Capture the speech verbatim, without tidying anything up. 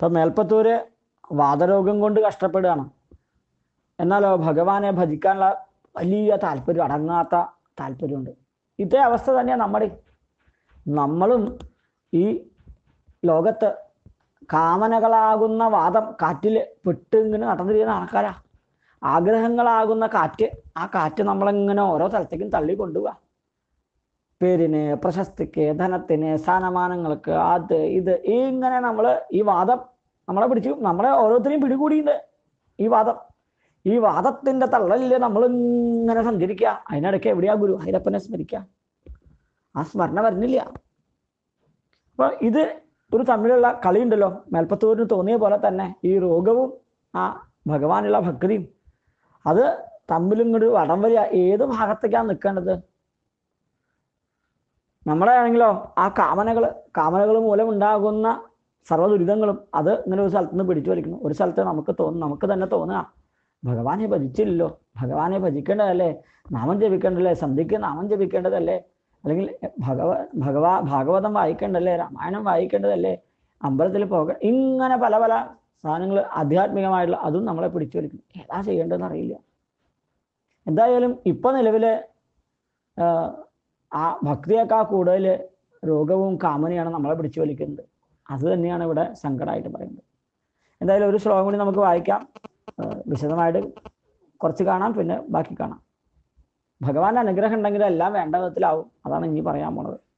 ഇപ്പം മേൽപ്പത്തൂര് വാതരോഗം കൊണ്ട് കഷ്ടപ്പെടുകയാണ്. എന്നാലോ ഭഗവാനെ ഭജിക്കാനുള്ള വലിയ താല്പര്യം, അടങ്ങാത്ത താല്പര്യമുണ്ട്. ഇതേ അവസ്ഥ തന്നെയാണ് നമ്മുടെ. നമ്മളും ഈ ലോകത്ത് കാമനകളാകുന്ന വാദം കാറ്റിൽ പെട്ട് ഇങ്ങനെ നടന്നിരിക്കുന്ന ആൾക്കാരാ. ആഗ്രഹങ്ങളാകുന്ന കാറ്റ്, ആ കാറ്റ് നമ്മളിങ്ങനെ ഓരോ സ്ഥലത്തേക്കും തള്ളി കൊണ്ടുപോവാ. പേരിന്, പ്രശസ്തിക്ക്, ധനത്തിന്, സ്ഥാനമാനങ്ങൾക്ക്, അത് ഇത് ഇങ്ങനെ നമ്മൾ ഈ വാദം നമ്മളെ പിടിച്ചു, നമ്മളെ ഓരോരുത്തരെയും പിടികൂടിയുണ്ട് ഈ വാദം. ഈ വാദത്തിന്റെ തള്ളലില് നമ്മളിങ്ങനെ സഞ്ചരിക്കുക. അതിനിടയ്ക്ക് എവിടെയാ ഗുരു ഹൈരപ്പനെ സ്മരിക്കുക? ആ സ്മരണ വരുന്നില്ല. അപ്പൊ ഇത് ഒരു തമ്മിലുള്ള കളിയുണ്ടല്ലോ. മേൽപ്പത്തൂരിന് തോന്നിയ പോലെ തന്നെ ഈ രോഗവും ആ ഭഗവാനുള്ള ഭക്തിയും അത് തമ്മിലും ഇങ്ങോട്ട് വടം വരിക. ഏത് ഭാഗത്തേക്കാണ് നിൽക്കേണ്ടത്? നമ്മളെ ആണെങ്കിലോ ആ കാമനകൾ കാമനകൾ മൂലം ഉണ്ടാകുന്ന സർവ്വ ദുരിതങ്ങളും അത് ഇങ്ങനെ ഒരു സ്ഥലത്ത് നിന്ന് പിടിച്ചു വലിക്കുന്നു. ഒരു സ്ഥലത്ത് നമുക്ക് തോന്നും, നമുക്ക് തന്നെ തോന്നുക ഭഗവാനെ ഭജിച്ചില്ലല്ലോ, ഭഗവാനെ ഭജിക്കേണ്ടതല്ലേ, നാമം ജപിക്കേണ്ടതല്ലേ, സന്ധ്യയ്ക്ക് നാമം ജപിക്കേണ്ടതല്ലേ, അല്ലെങ്കിൽ ഭഗവ ഭഗവാ ഭാഗവതം വായിക്കേണ്ടതല്ലേ, രാമായണം വായിക്കേണ്ടതല്ലേ, അമ്പലത്തിൽ പോക, ഇങ്ങനെ പല പല സാധനങ്ങൾ ആധ്യാത്മികമായിട്ടുള്ള അതും നമ്മളെ പിടിച്ചു വലിക്കുന്നു. ഏതാ ചെയ്യേണ്ടതെന്ന് അറിയില്ല. എന്തായാലും ഇപ്പൊ നിലവിലെ ആ ഭക്തിയേക്കാൾ കൂടുതൽ രോഗവും കാമനയാണ് നമ്മളെ പിടിച്ചു വലിക്കുന്നത്. അത് തന്നെയാണ് ഇവിടെ സങ്കടമായിട്ട് പറയുന്നത്. എന്തായാലും ഒരു ശ്ലോകം കൂടി നമുക്ക് വായിക്കാം. വിശദമായിട്ട് കുറച്ച് കാണാം, പിന്നെ ബാക്കി കാണാം. ഭഗവാന്റെ അനുഗ്രഹം ഉണ്ടെങ്കിൽ എല്ലാം വേണ്ട വിധത്തിലാവും. അതാണ് ഇനി പറയാൻ പോണത്.